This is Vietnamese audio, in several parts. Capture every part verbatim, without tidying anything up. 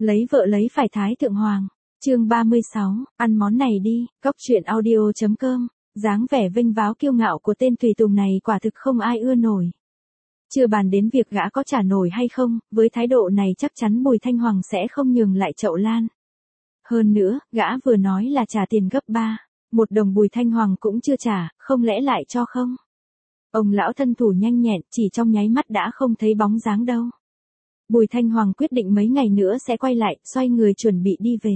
Lấy vợ lấy phải thái thượng hoàng. Chương ba mươi sáu, ăn món này đi, góc truyện audio chấm com. Dáng vẻ vênh váo kiêu ngạo của tên tùy tùng này quả thực không ai ưa nổi. Chưa bàn đến việc gã có trả nổi hay không, với thái độ này chắc chắn Bùi Thanh Hoàng sẽ không nhường lại chậu lan. Hơn nữa, gã vừa nói là trả tiền gấp ba, một đồng Bùi Thanh Hoàng cũng chưa trả, không lẽ lại cho không? Ông lão thân thủ nhanh nhẹn, chỉ trong nháy mắt đã không thấy bóng dáng đâu. Bùi Thanh Hoàng quyết định mấy ngày nữa sẽ quay lại, xoay người chuẩn bị đi về.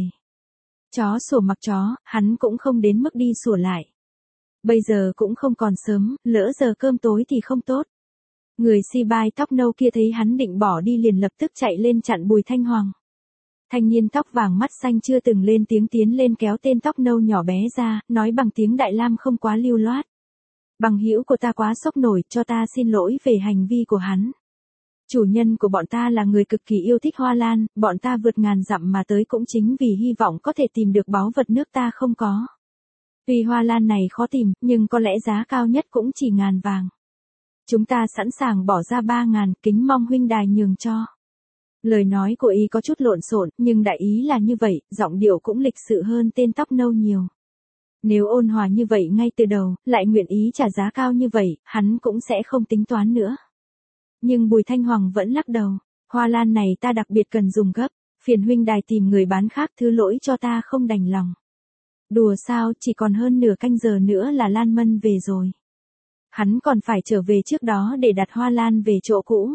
Chó sủa mặc chó, hắn cũng không đến mức đi sủa lại. Bây giờ cũng không còn sớm, lỡ giờ cơm tối thì không tốt. Người si bai tóc nâu kia thấy hắn định bỏ đi liền lập tức chạy lên chặn Bùi Thanh Hoàng. Thanh niên tóc vàng mắt xanh chưa từng lên tiếng tiến lên kéo tên tóc nâu nhỏ bé ra, nói bằng tiếng Đại Lam không quá lưu loát. Bằng hữu của ta quá sốc nổi, cho ta xin lỗi về hành vi của hắn. Chủ nhân của bọn ta là người cực kỳ yêu thích hoa lan, bọn ta vượt ngàn dặm mà tới cũng chính vì hy vọng có thể tìm được báu vật nước ta không có. Tuy hoa lan này khó tìm, nhưng có lẽ giá cao nhất cũng chỉ ngàn vàng. Chúng ta sẵn sàng bỏ ra ba ngàn, kính mong huynh đài nhường cho. Lời nói của y có chút lộn xộn, nhưng đại ý là như vậy, giọng điệu cũng lịch sự hơn tên tóc nâu nhiều. Nếu ôn hòa như vậy ngay từ đầu, lại nguyện ý trả giá cao như vậy, hắn cũng sẽ không tính toán nữa. Nhưng Bùi Thanh Hoàng vẫn lắc đầu, hoa lan này ta đặc biệt cần dùng gấp, phiền huynh đài tìm người bán khác thứ lỗi cho ta không đành lòng. Đùa sao, chỉ còn hơn nửa canh giờ nữa là Lan Mân về rồi. Hắn còn phải trở về trước đó để đặt hoa lan về chỗ cũ.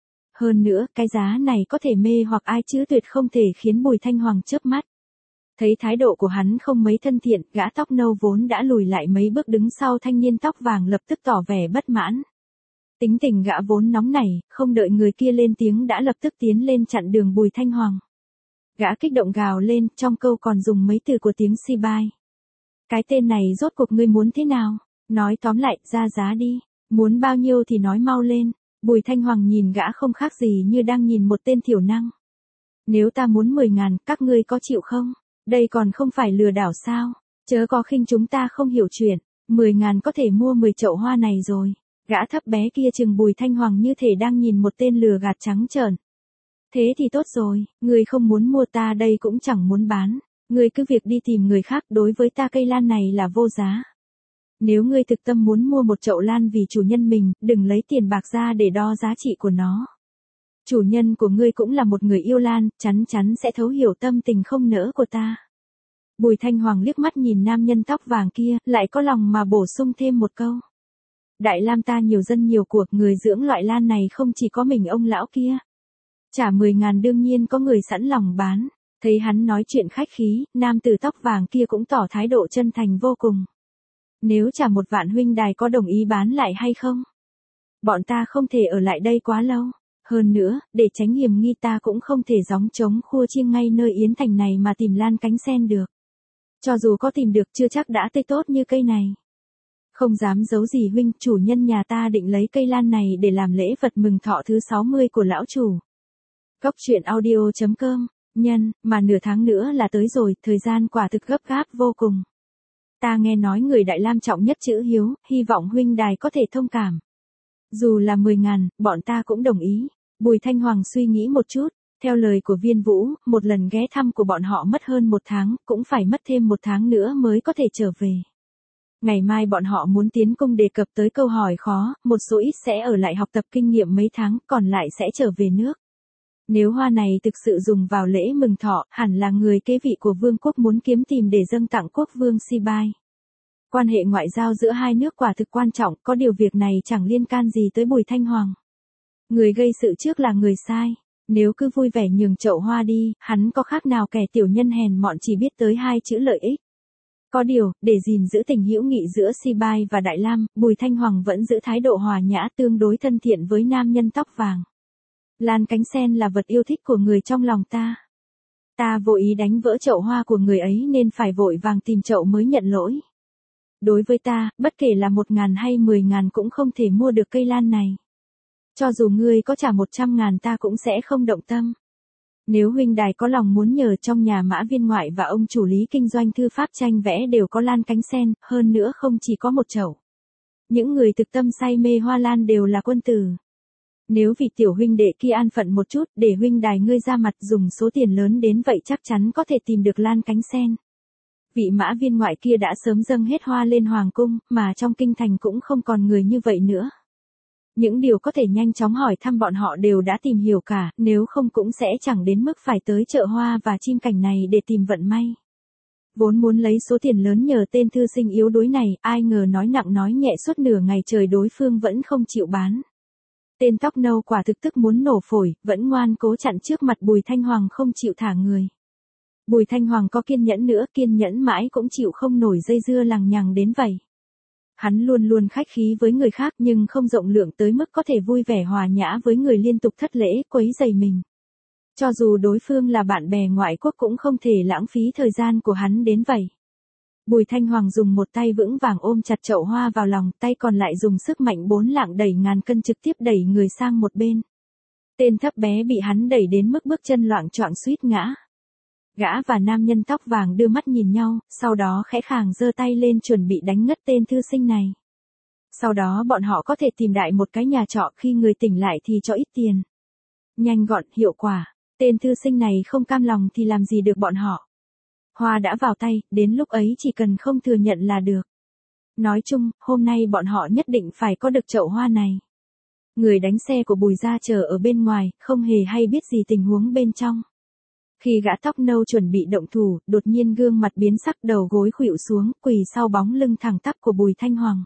Hơn nữa, cái giá này có thể mê hoặc ai chứ tuyệt không thể khiến Bùi Thanh Hoàng chớp mắt. Thấy thái độ của hắn không mấy thân thiện, gã tóc nâu vốn đã lùi lại mấy bước đứng sau thanh niên tóc vàng lập tức tỏ vẻ bất mãn. Tính tình gã vốn nóng nảy, không đợi người kia lên tiếng đã lập tức tiến lên chặn đường Bùi Thanh Hoàng. Gã kích động gào lên, trong câu còn dùng mấy từ của tiếng si bai. Cái tên này rốt cuộc ngươi muốn thế nào? Nói tóm lại, ra giá đi. Muốn bao nhiêu thì nói mau lên. Bùi Thanh Hoàng nhìn gã không khác gì như đang nhìn một tên thiểu năng. Nếu ta muốn mười ngàn, các ngươi có chịu không? Đây còn không phải lừa đảo sao? Chớ có khinh chúng ta không hiểu chuyện. Mười ngàn có thể mua mười chậu hoa này rồi. Gã thấp bé kia chừng Bùi Thanh Hoàng như thể đang nhìn một tên lừa gạt trắng trợn. Thế thì tốt rồi, ngươi không muốn mua ta đây cũng chẳng muốn bán. Ngươi cứ việc đi tìm người khác, đối với ta cây lan này là vô giá. Nếu ngươi thực tâm muốn mua một chậu lan vì chủ nhân mình, đừng lấy tiền bạc ra để đo giá trị của nó. Chủ nhân của ngươi cũng là một người yêu lan, chắn chắn sẽ thấu hiểu tâm tình không nỡ của ta. Bùi Thanh Hoàng liếc mắt nhìn nam nhân tóc vàng kia, lại có lòng mà bổ sung thêm một câu. Đại Lam ta nhiều dân nhiều cuộc, người dưỡng loại lan này không chỉ có mình ông lão kia. Trả mười ngàn đương nhiên có người sẵn lòng bán. Thấy hắn nói chuyện khách khí, nam tử tóc vàng kia cũng tỏ thái độ chân thành vô cùng. Nếu trả một vạn huynh đài có đồng ý bán lại hay không? Bọn ta không thể ở lại đây quá lâu. Hơn nữa, để tránh hiểm nghi ta cũng không thể gióng trống khua chiêng ngay nơi Yến Thành này mà tìm lan cánh sen được. Cho dù có tìm được chưa chắc đã tươi tốt như cây này. Không dám giấu gì huynh, chủ nhân nhà ta định lấy cây lan này để làm lễ vật mừng thọ thứ sáu mươi của lão chủ. Góc truyện audio chấm com. Nhân, mà nửa tháng nữa là tới rồi, thời gian quả thực gấp gáp vô cùng. Ta nghe nói người Đại Lam trọng nhất chữ hiếu, hy vọng huynh đài có thể thông cảm. Dù là mười ngàn, bọn ta cũng đồng ý. Bùi Thanh Hoàng suy nghĩ một chút, theo lời của Viên Vũ, một lần ghé thăm của bọn họ mất hơn một tháng, cũng phải mất thêm một tháng nữa mới có thể trở về. Ngày mai bọn họ muốn tiến cung đề cập tới câu hỏi khó, một số ít sẽ ở lại học tập kinh nghiệm mấy tháng, còn lại sẽ trở về nước. Nếu hoa này thực sự dùng vào lễ mừng thọ, hẳn là người kế vị của vương quốc muốn kiếm tìm để dâng tặng quốc vương Si Bai. Quan hệ ngoại giao giữa hai nước quả thực quan trọng, có điều việc này chẳng liên can gì tới Bùi Thanh Hoàng. Người gây sự trước là người sai, nếu cứ vui vẻ nhường chậu hoa đi, hắn có khác nào kẻ tiểu nhân hèn mọn chỉ biết tới hai chữ lợi ích. Có điều, để gìn giữ tình hữu nghị giữa Si Bai và Đại Lam, Bùi Thanh Hoàng vẫn giữ thái độ hòa nhã tương đối thân thiện với nam nhân tóc vàng. Lan cánh sen là vật yêu thích của người trong lòng ta. Ta vô ý đánh vỡ chậu hoa của người ấy nên phải vội vàng tìm chậu mới nhận lỗi. Đối với ta, bất kể là một ngàn hay mười ngàn cũng không thể mua được cây lan này. Cho dù ngươi có trả một trăm ngàn ta cũng sẽ không động tâm. Nếu huynh đài có lòng muốn nhờ, trong nhà Mã Viên Ngoại và ông chủ lý kinh doanh thư pháp tranh vẽ đều có lan cánh sen, hơn nữa không chỉ có một chậu. Những người thực tâm say mê hoa lan đều là quân tử. Nếu vì tiểu huynh đệ kia an phận một chút, để huynh đài ngươi ra mặt dùng số tiền lớn đến vậy chắc chắn có thể tìm được Lan Cánh Sen. Vị mã viên ngoại kia đã sớm dâng hết hoa lên hoàng cung, mà trong kinh thành cũng không còn người như vậy nữa. Những điều có thể nhanh chóng hỏi thăm bọn họ đều đã tìm hiểu cả, nếu không cũng sẽ chẳng đến mức phải tới chợ hoa và chim cảnh này để tìm vận may. Vốn muốn lấy số tiền lớn nhờ tên thư sinh yếu đuối này, ai ngờ nói nặng nói nhẹ suốt nửa ngày trời đối phương vẫn không chịu bán. Tên tóc nâu quả thực tức muốn nổ phổi, vẫn ngoan cố chặn trước mặt Bùi Thanh Hoàng không chịu thả người. Bùi Thanh Hoàng có kiên nhẫn nữa, kiên nhẫn mãi cũng chịu không nổi dây dưa lằng nhằng đến vậy. Hắn luôn luôn khách khí với người khác nhưng không rộng lượng tới mức có thể vui vẻ hòa nhã với người liên tục thất lễ, quấy rầy mình. Cho dù đối phương là bạn bè ngoại quốc cũng không thể lãng phí thời gian của hắn đến vậy. Bùi Thanh Hoàng dùng một tay vững vàng ôm chặt chậu hoa vào lòng, tay còn lại dùng sức mạnh bốn lạng đẩy ngàn cân trực tiếp đẩy người sang một bên. Tên thấp bé bị hắn đẩy đến mức bước chân loạng choạng suýt ngã. Gã và nam nhân tóc vàng đưa mắt nhìn nhau, sau đó khẽ khàng giơ tay lên chuẩn bị đánh ngất tên thư sinh này. Sau đó bọn họ có thể tìm đại một cái nhà trọ, khi người tỉnh lại thì cho ít tiền. Nhanh gọn, hiệu quả. Tên thư sinh này không cam lòng thì làm gì được bọn họ. Hoa đã vào tay, đến lúc ấy chỉ cần không thừa nhận là được. Nói chung, hôm nay bọn họ nhất định phải có được chậu hoa này. Người đánh xe của Bùi gia chờ ở bên ngoài, không hề hay biết gì tình huống bên trong. Khi gã tóc nâu chuẩn bị động thủ, đột nhiên gương mặt biến sắc, đầu gối khuỵu xuống, quỳ sau bóng lưng thẳng tắp của Bùi Thanh Hoàng.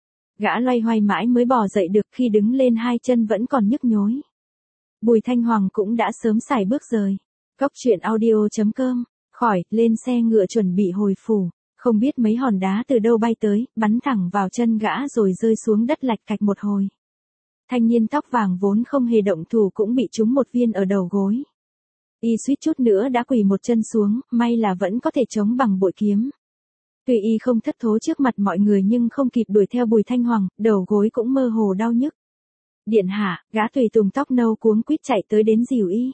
Gã loay hoay mãi mới bò dậy được, khi đứng lên hai chân vẫn còn nhức nhối. Bùi Thanh Hoàng cũng đã sớm xài bước rời. Góc truyện audio chấm com, khỏi, lên xe ngựa chuẩn bị hồi phủ, không biết mấy hòn đá từ đâu bay tới, bắn thẳng vào chân gã rồi rơi xuống đất lạch cạch một hồi. Thanh niên tóc vàng vốn không hề động thủ cũng bị trúng một viên ở đầu gối. Y suýt chút nữa đã quỳ một chân xuống, may là vẫn có thể chống bằng bội kiếm. Tuy y không thất thố trước mặt mọi người nhưng không kịp đuổi theo Bùi Thanh Hoàng, đầu gối cũng mơ hồ đau nhức. Điện hạ, gã tùy tùng tóc nâu cuống quýt chạy tới đến dìu y.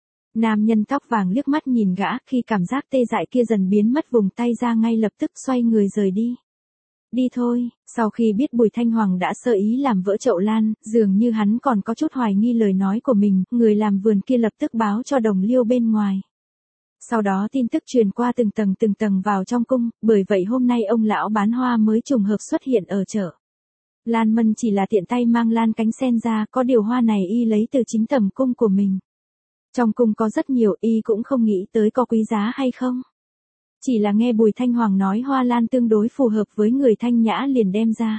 Nam nhân tóc vàng liếc mắt nhìn gã, khi cảm giác tê dại kia dần biến mất vùng tay ra ngay lập tức xoay người rời đi. Đi thôi, sau khi biết Bùi Thanh Hoàng đã sơ ý làm vỡ chậu lan, dường như hắn còn có chút hoài nghi lời nói của mình, người làm vườn kia lập tức báo cho đồng liêu bên ngoài. Sau đó tin tức truyền qua từng tầng từng tầng vào trong cung, bởi vậy hôm nay ông lão bán hoa mới trùng hợp xuất hiện ở chợ. Lan Mân chỉ là tiện tay mang Lan Cánh Sen ra, có điều hoa này y lấy từ chính tầm cung của mình. Trong cung có rất nhiều, y cũng không nghĩ tới có quý giá hay không. Chỉ là nghe Bùi Thanh Hoàng nói hoa lan tương đối phù hợp với người thanh nhã liền đem ra.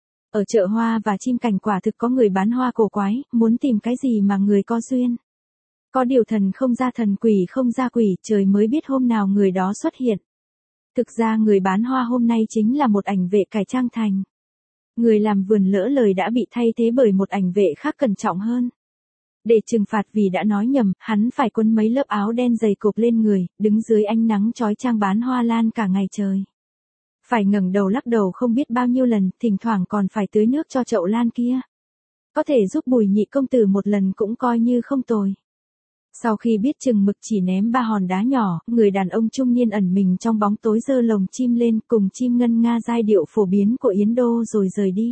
Ở chợ hoa và chim cảnh quả thực có người bán hoa cổ quái, muốn tìm cái gì mà người có duyên. Có điều thần không ra thần, quỷ không ra quỷ, trời mới biết hôm nào người đó xuất hiện. Thực ra người bán hoa hôm nay chính là một ảnh vệ cải trang thành. Người làm vườn lỡ lời đã bị thay thế bởi một ảnh vệ khác cẩn trọng hơn. Để trừng phạt vì đã nói nhầm, hắn phải quấn mấy lớp áo đen dày cộp lên người, đứng dưới ánh nắng chói chang bán hoa lan cả ngày trời. Phải ngẩng đầu lắc đầu không biết bao nhiêu lần, thỉnh thoảng còn phải tưới nước cho chậu lan kia. Có thể giúp Bùi nhị công tử một lần cũng coi như không tồi. Sau khi biết chừng mực chỉ ném ba hòn đá nhỏ, người đàn ông trung niên ẩn mình trong bóng tối giơ lồng chim lên cùng chim ngân nga giai điệu phổ biến của Yến Đô rồi rời đi.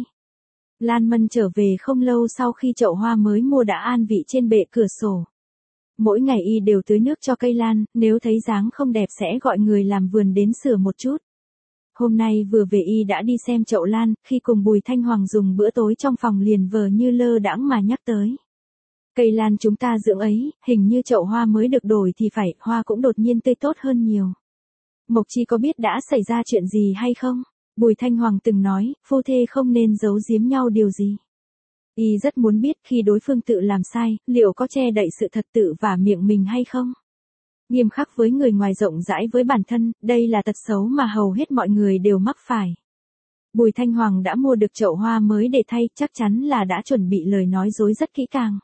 Lan Mân trở về không lâu sau khi chậu hoa mới mua đã an vị trên bệ cửa sổ. Mỗi ngày y đều tưới nước cho cây lan, nếu thấy dáng không đẹp sẽ gọi người làm vườn đến sửa một chút. Hôm nay vừa về y đã đi xem chậu lan, khi cùng Bùi Thanh Hoàng dùng bữa tối trong phòng liền vờ như lơ đãng mà nhắc tới. Cây lan chúng ta dưỡng ấy, hình như chậu hoa mới được đổi thì phải, hoa cũng đột nhiên tươi tốt hơn nhiều. Mộc Chi có biết đã xảy ra chuyện gì hay không? Bùi Thanh Hoàng từng nói, phu thê không nên giấu giếm nhau điều gì. Y rất muốn biết khi đối phương tự làm sai, liệu có che đậy sự thật tự và miệng mình hay không? Nghiêm khắc với người ngoài, rộng rãi với bản thân, đây là tật xấu mà hầu hết mọi người đều mắc phải. Bùi Thanh Hoàng đã mua được chậu hoa mới để thay, chắc chắn là đã chuẩn bị lời nói dối rất kỹ càng.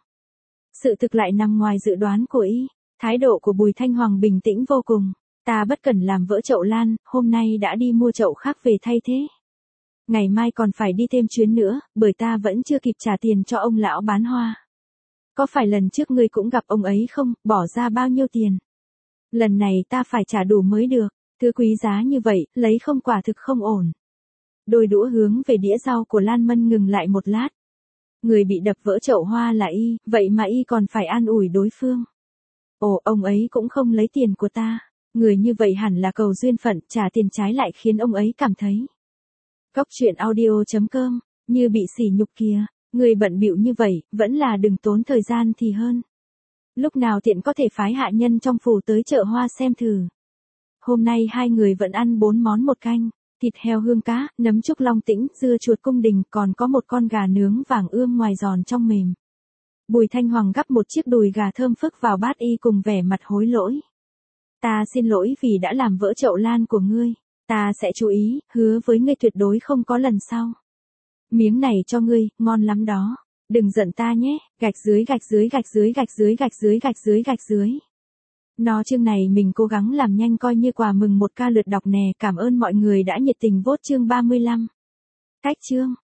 Sự thực lại nằm ngoài dự đoán của y. Thái độ của Bùi Thanh Hoàng bình tĩnh vô cùng. Ta bất cần làm vỡ chậu lan, hôm nay đã đi mua chậu khác về thay thế. Ngày mai còn phải đi thêm chuyến nữa, bởi ta vẫn chưa kịp trả tiền cho ông lão bán hoa. Có phải lần trước ngươi cũng gặp ông ấy không, bỏ ra bao nhiêu tiền? Lần này ta phải trả đủ mới được, thứ quý giá như vậy, lấy không quả thực không ổn. Đôi đũa hướng về đĩa rau của Lan Mân ngừng lại một lát. Người bị đập vỡ chậu hoa là y, vậy mà y còn phải an ủi đối phương. Ồ, ông ấy cũng không lấy tiền của ta. Người như vậy hẳn là cầu duyên phận, trả tiền trái lại khiến ông ấy cảm thấy. Cóc truyện audio chấm com, như bị sỉ nhục kìa, người bận bịu như vậy, vẫn là đừng tốn thời gian thì hơn. Lúc nào tiện có thể phái hạ nhân trong phủ tới chợ hoa xem thử. Hôm nay hai người vẫn ăn bốn món một canh, thịt heo hương cá, nấm trúc long tĩnh, dưa chuột cung đình, còn có một con gà nướng vàng ươm ngoài giòn trong mềm. Bùi Thanh Hoàng gắp một chiếc đùi gà thơm phức vào bát y cùng vẻ mặt hối lỗi. Ta xin lỗi vì đã làm vỡ chậu lan của ngươi. Ta sẽ chú ý, hứa với ngươi tuyệt đối không có lần sau. Miếng này cho ngươi, ngon lắm đó. Đừng giận ta nhé, gạch dưới gạch dưới gạch dưới gạch dưới gạch dưới gạch dưới gạch dưới. Nó chương này mình cố gắng làm nhanh coi như quà mừng một ca lượt đọc nè. Cảm ơn mọi người đã nhiệt tình vote chương ba mươi lăm. Cách chương.